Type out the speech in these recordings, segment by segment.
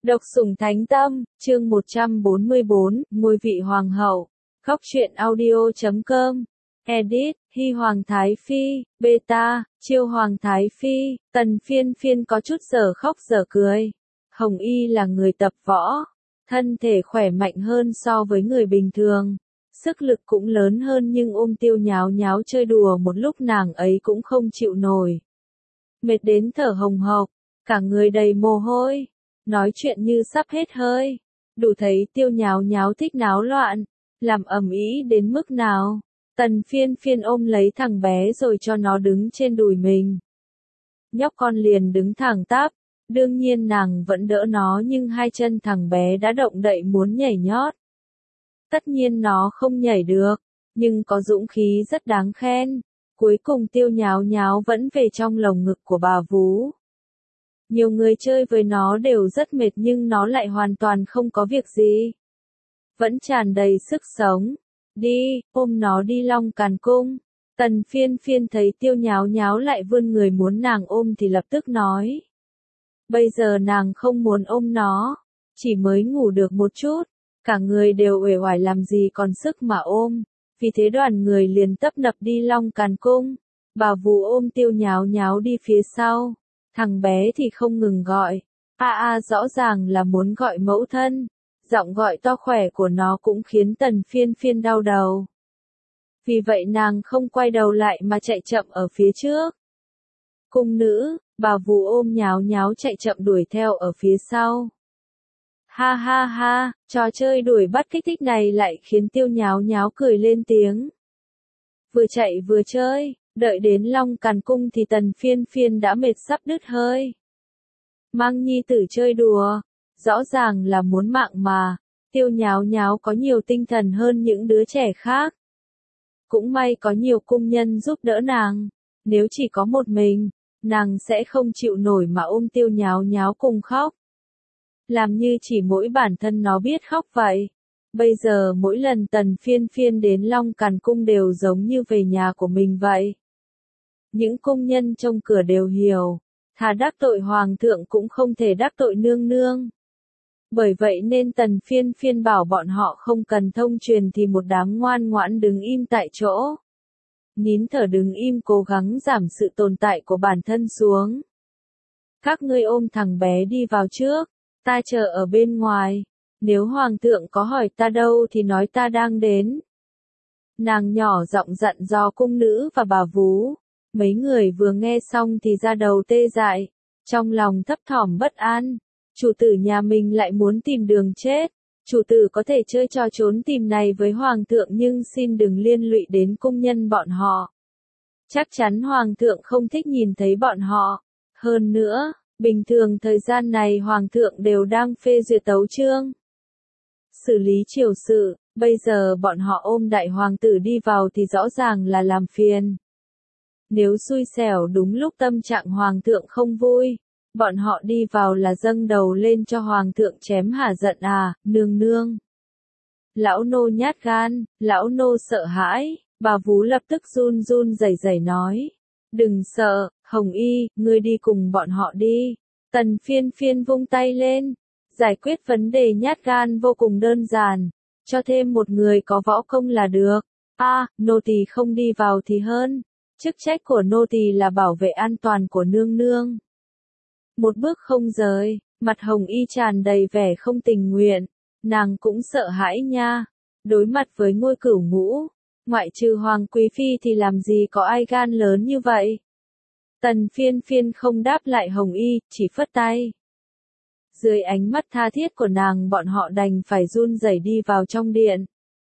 Độc sủng thánh tâm, chương 144, ngôi vị hoàng hậu. Khóc chuyện audio.com. Edit, Hy Hoàng Thái Phi, Beta, Chiêu Hoàng Thái Phi, Tần Phiên Phiên có chút giờ khóc giờ cười. Hồng Y là người tập võ, thân thể khỏe mạnh hơn so với người bình thường. Sức lực cũng lớn hơn nhưng ôm Tiêu Nháo Nháo chơi đùa một lúc nàng ấy cũng không chịu nổi. Mệt đến thở hồng hộc, cả người đầy mồ hôi. Nói chuyện như sắp hết hơi, đủ thấy Tiêu Nháo Nháo thích náo loạn, làm ầm ĩ đến mức nào. Tần Phiên Phiên ôm lấy thằng bé rồi cho nó đứng trên đùi mình. Nhóc con liền đứng thẳng tắp, đương nhiên nàng vẫn đỡ nó nhưng hai chân thằng bé đã động đậy muốn nhảy nhót. Tất nhiên nó không nhảy được, nhưng có dũng khí rất đáng khen. Cuối cùng Tiêu Nháo Nháo vẫn về trong lồng ngực của bà vú. Nhiều người chơi với nó đều rất mệt nhưng nó lại hoàn toàn không có việc gì. Vẫn tràn đầy sức sống. Đi, ôm nó đi Long Càn Cung. Tần Phiên Phiên thấy Tiêu Nháo Nháo lại vươn người muốn nàng ôm thì lập tức nói. Bây giờ nàng không muốn ôm nó, chỉ mới ngủ được một chút, cả người đều uể oải làm gì còn sức mà ôm. Vì thế đoàn người liền tấp nập đi Long Càn Cung. Bà vú ôm Tiêu Nháo Nháo đi phía sau. Thằng bé thì không ngừng gọi. Rõ ràng là muốn gọi mẫu thân. Giọng gọi to khỏe của nó cũng khiến Tần Phiên Phiên đau đầu. Vì vậy nàng không quay đầu lại mà chạy chậm ở phía trước. Cung nữ, bà vú ôm Nháo Nháo chạy chậm đuổi theo ở phía sau. Ha ha ha, trò chơi đuổi bắt kích thích này lại khiến Tiêu Nháo Nháo cười lên tiếng. Vừa chạy vừa chơi. Đợi đến Long Càn Cung thì Tần Phiên Phiên đã mệt sắp đứt hơi. Mang nhi tử chơi đùa, rõ ràng là muốn mạng mà. Tiêu Nháo Nháo có nhiều tinh thần hơn những đứa trẻ khác. Cũng may có nhiều cung nhân giúp đỡ nàng. Nếu chỉ có một mình, nàng sẽ không chịu nổi mà ôm Tiêu Nháo Nháo cùng khóc. Làm như chỉ mỗi bản thân nó biết khóc vậy. Bây giờ mỗi lần Tần Phiên Phiên đến Long Càn Cung đều giống như về nhà của mình vậy. Những cung nhân trong cửa đều hiểu, thà đắc tội hoàng thượng cũng không thể đắc tội nương nương. Bởi vậy nên Tần Phiên Phiên bảo bọn họ không cần thông truyền thì một đám ngoan ngoãn đứng im tại chỗ. Nín thở đứng im cố gắng giảm sự tồn tại của bản thân xuống. Các ngươi ôm thằng bé đi vào trước, ta chờ ở bên ngoài. Nếu hoàng thượng có hỏi ta đâu thì nói ta đang đến. Nàng nhỏ giọng dặn dò cung nữ và bà vú. Mấy người vừa nghe xong thì da đầu tê dại, trong lòng thấp thỏm bất an. Chủ tử nhà mình lại muốn tìm đường chết. Chủ tử có thể chơi trò trốn tìm này với hoàng thượng nhưng xin đừng liên lụy đến cung nhân bọn họ. Chắc chắn hoàng thượng không thích nhìn thấy bọn họ. Hơn nữa, bình thường thời gian này hoàng thượng đều đang phê duyệt tấu chương. Xử lý triều sự, bây giờ bọn họ ôm đại hoàng tử đi vào thì rõ ràng là làm phiền. Nếu xui xẻo đúng lúc tâm trạng hoàng thượng không vui, bọn họ đi vào là dâng đầu lên cho hoàng thượng chém hả giận nương nương. Lão nô nhát gan, lão nô sợ hãi, bà vú lập tức run run rẩy rẩy nói. Đừng sợ, Hồng Y, ngươi đi cùng bọn họ đi. Tần Phiên Phiên vung tay lên. Giải quyết vấn đề nhát gan vô cùng đơn giản. Cho thêm một người có võ công là được. Nô tỳ không đi vào thì hơn. Chức trách của nô tỳ là bảo vệ an toàn của nương nương. Một bước không rời, mặt Hồng Y tràn đầy vẻ không tình nguyện. Nàng cũng sợ hãi nha. Đối mặt với ngôi cửu ngũ, ngoại trừ Hoàng Quý Phi thì làm gì có ai gan lớn như vậy. Tần Phiên Phiên không đáp lại Hồng Y, chỉ phất tay. Dưới ánh mắt tha thiết của nàng bọn họ đành phải run rẩy đi vào trong điện.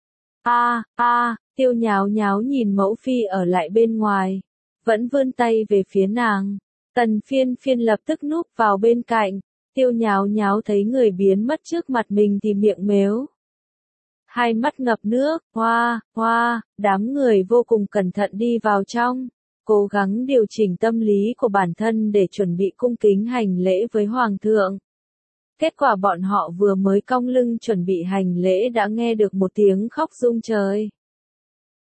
Tiêu Nháo Nháo nhìn mẫu phi ở lại bên ngoài, vẫn vươn tay về phía nàng. Tần Phiên Phiên lập tức núp vào bên cạnh. Tiêu Nháo Nháo thấy người biến mất trước mặt mình thì miệng mếu. Hai mắt ngập nước, đám người vô cùng cẩn thận đi vào trong, cố gắng điều chỉnh tâm lý của bản thân để chuẩn bị cung kính hành lễ với hoàng thượng. Kết quả bọn họ vừa mới cong lưng chuẩn bị hành lễ đã nghe được một tiếng khóc rung trời.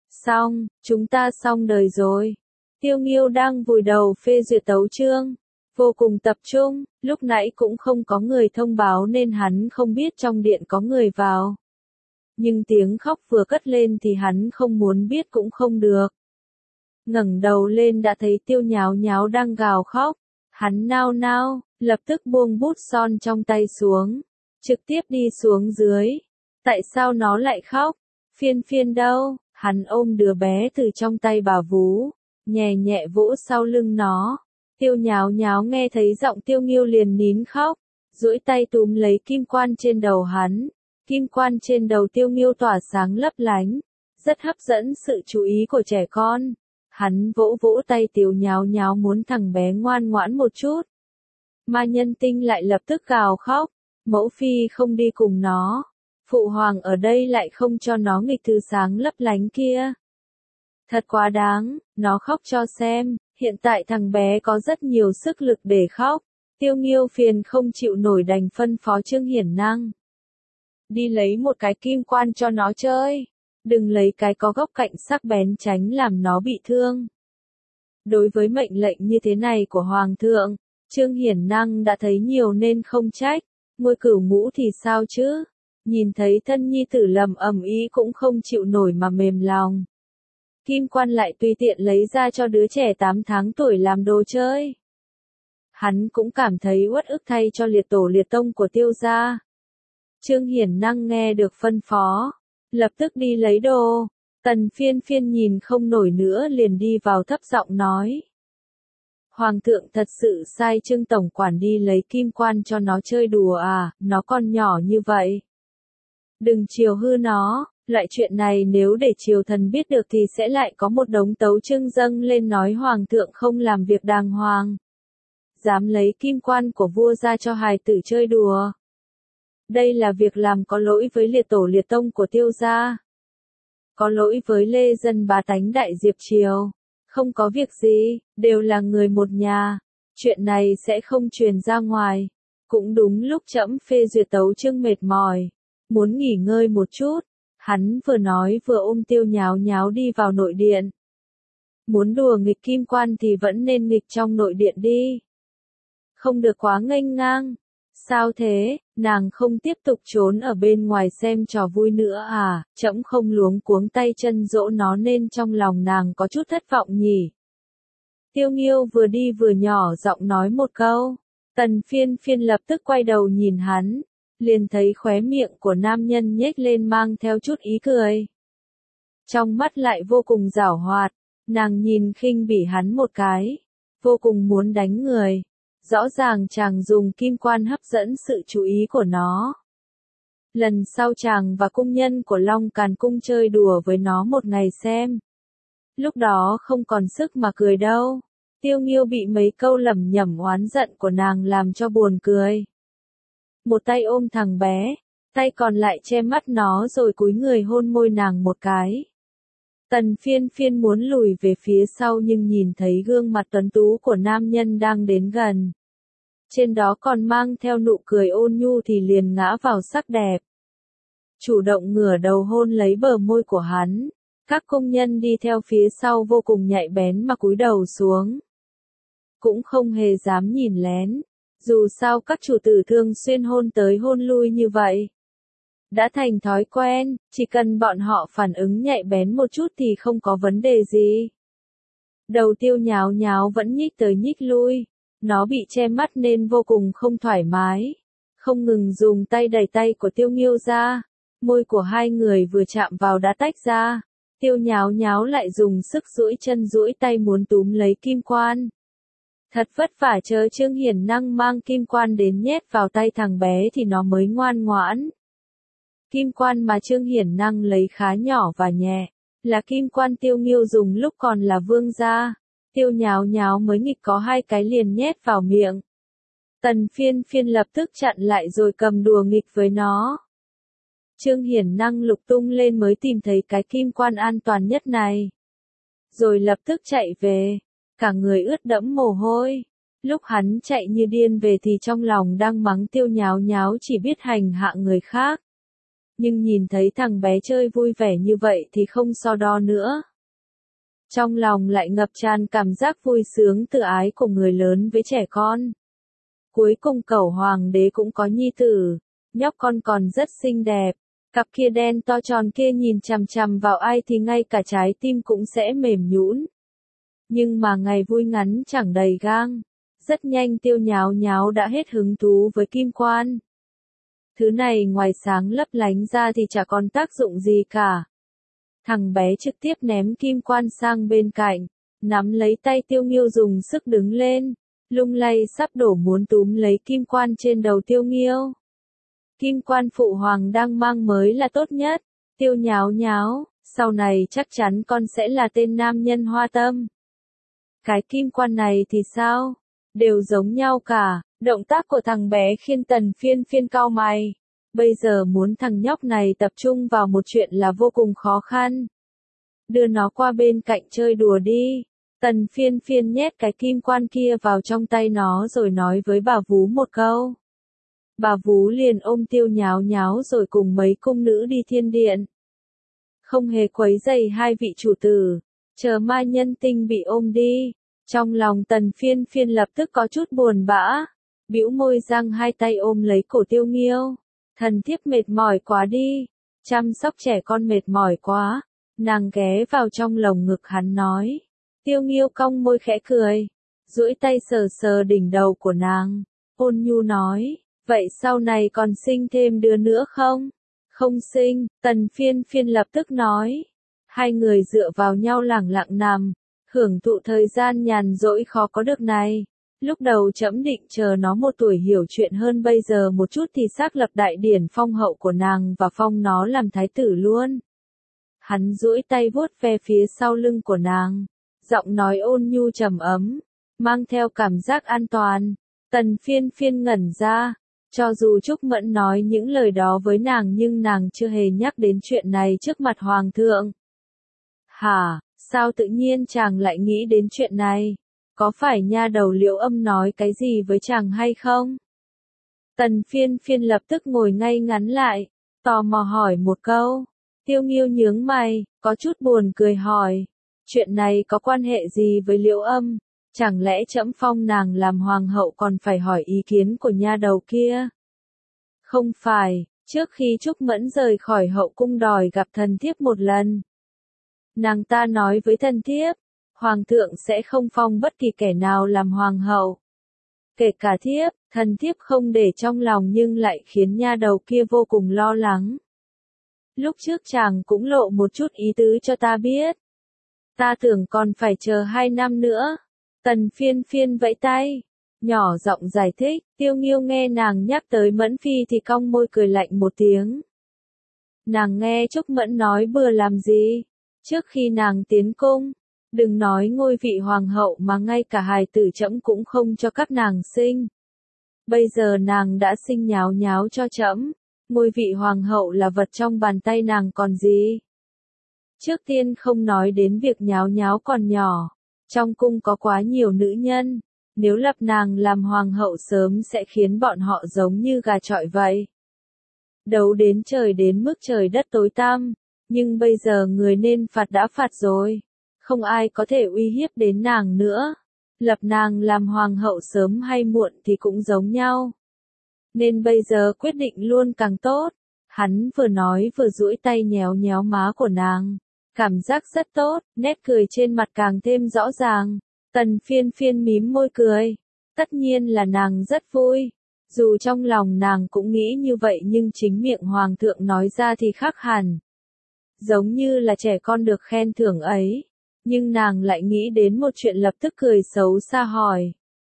Xong, chúng ta xong đời rồi. Tiêu Nghiêu đang vùi đầu phê duyệt tấu chương. vô cùng tập trung, lúc nãy cũng không có người thông báo nên hắn không biết trong điện có người vào. Nhưng tiếng khóc vừa cất lên thì hắn không muốn biết cũng không được. Ngẩng đầu lên đã thấy Tiêu Nháo Nháo đang gào khóc. Hắn nao nao, lập tức buông bút son trong tay xuống, trực tiếp đi xuống dưới. Tại sao nó lại khóc? Phiên Phiên đâu? Hắn ôm đứa bé từ trong tay bà vú, nhẹ nhẹ vỗ sau lưng nó. Tiêu Nháo Nháo nghe thấy giọng Tiêu Nghiêu liền nín khóc, duỗi tay túm lấy kim quan trên đầu hắn. Kim quan trên đầu Tiêu Nghiêu tỏa sáng lấp lánh, rất hấp dẫn sự chú ý của trẻ con. Hắn vỗ vỗ tay Tiêu Nháo Nháo muốn thằng bé ngoan ngoãn một chút. Ma Nhân Tinh lại lập tức gào khóc, mẫu phi không đi cùng nó. Phụ hoàng ở đây lại không cho nó nghịch thứ sáng lấp lánh kia. Thật quá đáng, nó khóc cho xem, hiện tại thằng bé có rất nhiều sức lực để khóc. Tiêu Nghiêu phiền không chịu nổi đành phân phó Trương Hiển Năng. Đi lấy một cái kim quan cho nó chơi. Đừng lấy cái có góc cạnh sắc bén tránh làm nó bị thương. Đối với mệnh lệnh như thế này của Hoàng thượng, Trương Hiển Năng đã thấy nhiều nên không trách. Ngôi Cửu Ngũ thì sao chứ? Nhìn thấy thân nhi tử lầm ầm ĩ cũng không chịu nổi mà mềm lòng. Kim quan lại tùy tiện lấy ra cho đứa trẻ 8 tháng tuổi làm đồ chơi. Hắn cũng cảm thấy uất ức thay cho liệt tổ liệt tông của Tiêu gia. Trương Hiển Năng nghe được phân phó, lập tức đi lấy đồ. Tần Phiên Phiên nhìn không nổi nữa liền đi vào thấp giọng nói. Hoàng thượng thật sự sai Trương tổng quản đi lấy kim quan cho nó chơi đùa à, nó còn nhỏ như vậy. Đừng chiều hư nó, loại chuyện này nếu để triều thần biết được thì sẽ lại có một đống tấu chương dâng lên nói hoàng thượng không làm việc đàng hoàng. Dám lấy kim quan của vua ra cho hài tử chơi đùa. Đây là việc làm có lỗi với liệt tổ liệt tông của Tiêu gia. Có lỗi với lê dân bá tánh Đại Diệp Triều. Không có việc gì, đều là người một nhà. Chuyện này sẽ không truyền ra ngoài. Cũng đúng lúc trẫm phê duyệt tấu chương mệt mỏi. Muốn nghỉ ngơi một chút. Hắn vừa nói vừa ôm Tiêu Nháo Nháo đi vào nội điện. Muốn đùa nghịch kim quan thì vẫn nên nghịch trong nội điện đi. Không được quá nghênh ngang. Sao thế, nàng không tiếp tục trốn ở bên ngoài xem trò vui nữa à, trẫm không luống cuống tay chân dỗ nó nên trong lòng nàng có chút thất vọng nhỉ. Tiêu Nghiêu vừa đi vừa nhỏ giọng nói một câu, Tần Phiên Phiên lập tức quay đầu nhìn hắn, liền thấy khóe miệng của nam nhân nhếch lên mang theo chút ý cười. Trong mắt lại vô cùng giảo hoạt, nàng nhìn khinh bỉ hắn một cái, vô cùng muốn đánh người. Rõ ràng chàng dùng kim quan hấp dẫn sự chú ý của nó. Lần sau chàng và cung nhân của Long Càn Cung chơi đùa với nó một ngày xem. Lúc đó không còn sức mà cười đâu. Tiêu Nghiêu bị mấy câu lẩm nhẩm oán giận của nàng làm cho buồn cười. Một tay ôm thằng bé, tay còn lại che mắt nó rồi cúi người hôn môi nàng một cái. Tần Phiên Phiên muốn lùi về phía sau nhưng nhìn thấy gương mặt tuấn tú của nam nhân đang đến gần. Trên đó còn mang theo nụ cười ôn nhu thì liền ngã vào sắc đẹp. Chủ động ngửa đầu hôn lấy bờ môi của hắn. Các công nhân đi theo phía sau vô cùng nhạy bén mà cúi đầu xuống. Cũng không hề dám nhìn lén. Dù sao các chủ tử thường xuyên hôn tới hôn lui như vậy. Đã thành thói quen, chỉ cần bọn họ phản ứng nhạy bén một chút thì không có vấn đề gì. Đầu Tiêu Nháo Nháo vẫn nhích tới nhích lui. Nó bị che mắt nên vô cùng không thoải mái. Không ngừng dùng tay đẩy tay của Tiêu Nghiêu ra. Môi của hai người vừa chạm vào đã tách ra. Tiêu Nháo Nháo lại dùng sức duỗi chân duỗi tay muốn túm lấy kim quan. Thật vất vả chờ Trương Hiển Năng mang kim quan đến nhét vào tay thằng bé thì nó mới ngoan ngoãn. Kim quan mà Trương Hiển Năng lấy khá nhỏ và nhẹ. Là kim quan Tiêu Nghiêu dùng lúc còn là vương gia. Tiêu Nháo Nháo mới nghịch có 2 cái liền nhét vào miệng. Tần Phiên Phiên lập tức chặn lại rồi cầm đùa nghịch với nó. Trương Hiển Năng lục tung lên mới tìm thấy cái kim quan an toàn nhất này. Rồi lập tức chạy về, cả người ướt đẫm mồ hôi. Lúc hắn chạy như điên về thì trong lòng đang mắng Tiêu Nháo Nháo chỉ biết hành hạ người khác. Nhưng nhìn thấy thằng bé chơi vui vẻ như vậy thì không so đo nữa. Trong lòng lại ngập tràn cảm giác vui sướng tự ái của người lớn với trẻ con. Cuối cùng Cẩu Hoàng đế cũng có nhi tử, nhóc con còn rất xinh đẹp. Cặp kia đen to tròn kia nhìn chằm chằm vào ai thì ngay cả trái tim cũng sẽ mềm nhũn. Nhưng mà ngày vui ngắn chẳng đầy gang. Rất nhanh Tiêu Nháo Nháo đã hết hứng thú với kim quan. Thứ này ngoài sáng lấp lánh ra thì chả còn tác dụng gì cả. Thằng bé trực tiếp ném kim quan sang bên cạnh, nắm lấy tay Tiêu Nghiêu dùng sức đứng lên, lung lay sắp đổ muốn túm lấy kim quan trên đầu Tiêu Nghiêu. Kim quan phụ hoàng đang mang mới là tốt nhất, Tiêu Nháo Nháo, sau này chắc chắn con sẽ là tên nam nhân hoa tâm. Cái kim quan này thì sao? Đều giống nhau cả, động tác của thằng bé khiến Tần Phiên Phiên cau mày. Bây giờ muốn thằng nhóc này tập trung vào một chuyện là vô cùng khó khăn. Đưa nó qua bên cạnh chơi đùa đi. Tần Phiên Phiên nhét cái kim quan kia vào trong tay nó rồi nói với bà Vú một câu. Bà Vú liền ôm Tiêu Nháo Nháo rồi cùng mấy cung nữ đi thiên điện. Không hề quấy rầy hai vị chủ tử, chờ Mai Nhân Tinh bị ôm đi. Trong lòng Tần Phiên Phiên lập tức có chút buồn bã, bĩu môi giang hai tay ôm lấy cổ Tiêu Nghiêu. Thần thiếp mệt mỏi quá đi, chăm sóc trẻ con mệt mỏi quá. Nàng ghé vào trong lồng ngực hắn nói. Tiêu Nghiêu cong môi khẽ cười, duỗi tay sờ sờ đỉnh đầu của nàng, ôn nhu nói, vậy sau này còn sinh thêm đứa nữa không? Không sinh, Tần Phiên Phiên lập tức nói. Hai người dựa vào nhau lẳng lặng nằm, hưởng thụ thời gian nhàn rỗi khó có được này. Lúc đầu trẫm định chờ nó 1 tuổi hiểu chuyện hơn bây giờ một chút thì xác lập đại điển phong hậu của nàng và phong nó làm thái tử luôn. Hắn duỗi tay vuốt ve phía sau lưng của nàng, giọng nói ôn nhu trầm ấm, mang theo cảm giác an toàn. Tần Phiên Phiên ngẩn ra, cho dù Trúc Mẫn nói những lời đó với nàng nhưng nàng chưa hề nhắc đến chuyện này trước mặt hoàng thượng. Hả, sao tự nhiên chàng lại nghĩ đến chuyện này? Có phải nha đầu Liễu Âm nói cái gì với chàng hay không? Tần Phiên Phiên lập tức ngồi ngay ngắn lại, tò mò hỏi một câu. Tiêu Nghiêu nhướng mày, có chút buồn cười hỏi. Chuyện này có quan hệ gì với Liễu Âm? Chẳng lẽ trẫm phong nàng làm hoàng hậu còn phải hỏi ý kiến của nha đầu kia? Không phải, trước khi Trúc Mẫn rời khỏi hậu cung đòi gặp thần thiếp một lần. Nàng ta nói với thần thiếp, hoàng thượng sẽ không phong bất kỳ kẻ nào làm hoàng hậu. Kể cả thiếp, thần thiếp không để trong lòng nhưng lại khiến nha đầu kia vô cùng lo lắng. Lúc trước chàng cũng lộ một chút ý tứ cho ta biết. Ta tưởng còn phải chờ 2 năm nữa. Tần Phiên Phiên vẫy tay, nhỏ giọng giải thích. Tiêu Nghiêu nghe nàng nhắc tới Mẫn Phi thì cong môi cười lạnh một tiếng. Nàng nghe Trúc Mẫn nói bừa làm gì? Trước khi nàng tiến cung, đừng nói ngôi vị hoàng hậu mà ngay cả hài tử trẫm cũng không cho các nàng sinh. Bây giờ nàng đã sinh Nháo Nháo cho trẫm, ngôi vị hoàng hậu là vật trong bàn tay nàng còn gì. Trước tiên không nói đến việc Nháo Nháo còn nhỏ, trong cung có quá nhiều nữ nhân, nếu lập nàng làm hoàng hậu sớm sẽ khiến bọn họ giống như gà chọi vậy. Đấu đến trời đến mức trời đất tối tăm, nhưng bây giờ người nên phạt đã phạt rồi, không ai có thể uy hiếp đến nàng nữa. Lập nàng làm hoàng hậu sớm hay muộn thì cũng giống nhau. Nên bây giờ quyết định luôn càng tốt. Hắn vừa nói vừa duỗi tay nhéo nhéo má của nàng. Cảm giác rất tốt, nét cười trên mặt càng thêm rõ ràng. Tần Phiên Phiên mím môi cười. Tất nhiên là nàng rất vui. Dù trong lòng nàng cũng nghĩ như vậy nhưng chính miệng hoàng thượng nói ra thì khác hẳn. Giống như là trẻ con được khen thưởng ấy. Nhưng nàng lại nghĩ đến một chuyện lập tức cười xấu xa hỏi.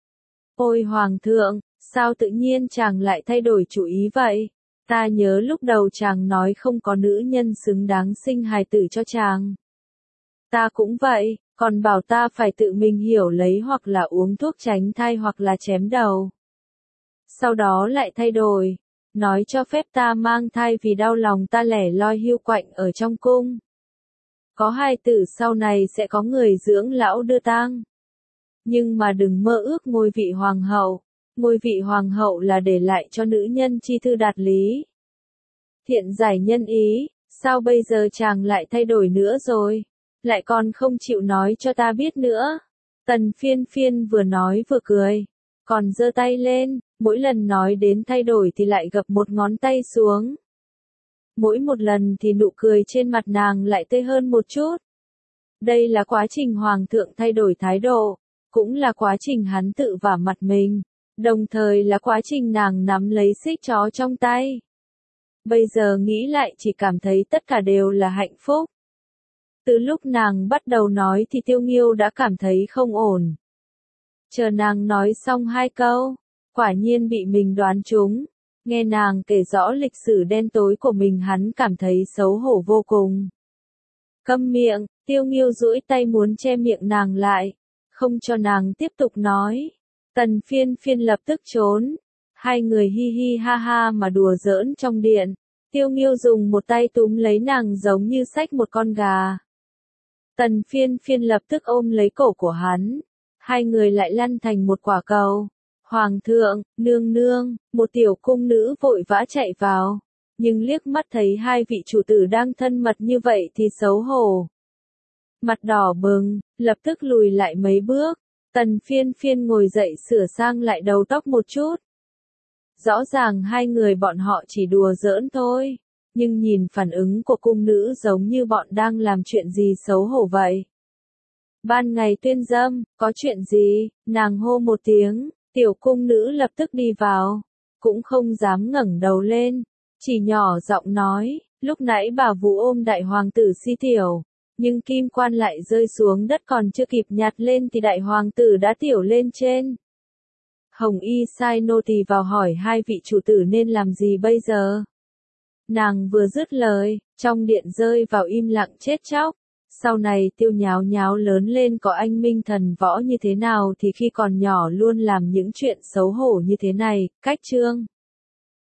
Ôi hoàng thượng, sao tự nhiên chàng lại thay đổi chủ ý vậy? Ta nhớ lúc đầu chàng nói không có nữ nhân xứng đáng sinh hài tử cho chàng. Ta cũng vậy, còn bảo ta phải tự mình hiểu lấy hoặc là uống thuốc tránh thai hoặc là chém đầu. Sau đó lại thay đổi, nói cho phép ta mang thai vì đau lòng ta lẻ loi hiu quạnh ở trong cung. Có hài tử sau này sẽ có người dưỡng lão đưa tang. Nhưng mà đừng mơ ước ngôi vị hoàng hậu. Ngôi vị hoàng hậu là để lại cho nữ nhân chi thư đạt lý. Thiện giải nhân ý, sao bây giờ chàng lại thay đổi nữa rồi? lại còn không chịu nói cho ta biết nữa. Tần Phiên Phiên vừa nói vừa cười, còn giơ tay lên, mỗi lần nói đến thay đổi thì lại gập một ngón tay xuống. Mỗi một lần thì nụ cười trên mặt nàng lại tươi hơn một chút. Đây là quá trình hoàng thượng thay đổi thái độ, cũng là quá trình hắn tự vả mặt mình, đồng thời là quá trình nàng nắm lấy xích chó trong tay. Bây giờ nghĩ lại chỉ cảm thấy tất cả đều là hạnh phúc. Từ lúc nàng bắt đầu nói thì Tiêu Nghiêu đã cảm thấy không ổn. Chờ nàng nói xong 2 câu, quả nhiên bị mình đoán trúng. Nghe nàng kể rõ lịch sử đen tối của mình hắn cảm thấy xấu hổ vô cùng. Câm miệng, Tiêu Nghiêu duỗi tay muốn che miệng nàng lại, không cho nàng tiếp tục nói. Tần Phiên Phiên lập tức trốn. Hai người hi hi ha ha mà đùa giỡn trong điện. Tiêu Nghiêu dùng một tay túm lấy nàng giống như xách một con gà. Tần Phiên Phiên lập tức ôm lấy cổ của hắn. Hai người lại lăn thành một quả cầu. Hoàng thượng, nương nương, một tiểu cung nữ vội vã chạy vào. Nhưng liếc mắt thấy hai vị chủ tử đang thân mật như vậy thì xấu hổ. Mặt đỏ bừng, lập tức lùi lại mấy bước. Tần Phiên Phiên ngồi dậy sửa sang lại đầu tóc một chút. Rõ ràng hai người bọn họ chỉ đùa giỡn thôi. Nhưng nhìn phản ứng của cung nữ giống như bọn đang làm chuyện gì xấu hổ vậy. Ban ngày tuyên dâm, có chuyện gì? Nàng hô một tiếng, tiểu cung nữ lập tức đi vào. Cũng không dám ngẩng đầu lên. Chỉ nhỏ giọng nói, lúc nãy bà Vũ ôm đại hoàng tử Si Tiểu. Nhưng kim quan lại rơi xuống đất còn chưa kịp nhặt lên thì đại hoàng tử đã tiểu lên trên. Hồng Y sai nô tỳ vào hỏi hai vị chủ tử nên làm gì bây giờ. Nàng vừa dứt lời, trong điện rơi vào im lặng chết chóc. Sau này Tiêu Nháo Nháo lớn lên có anh minh thần võ như thế nào thì khi còn nhỏ luôn làm những chuyện xấu hổ như thế này, cách chương.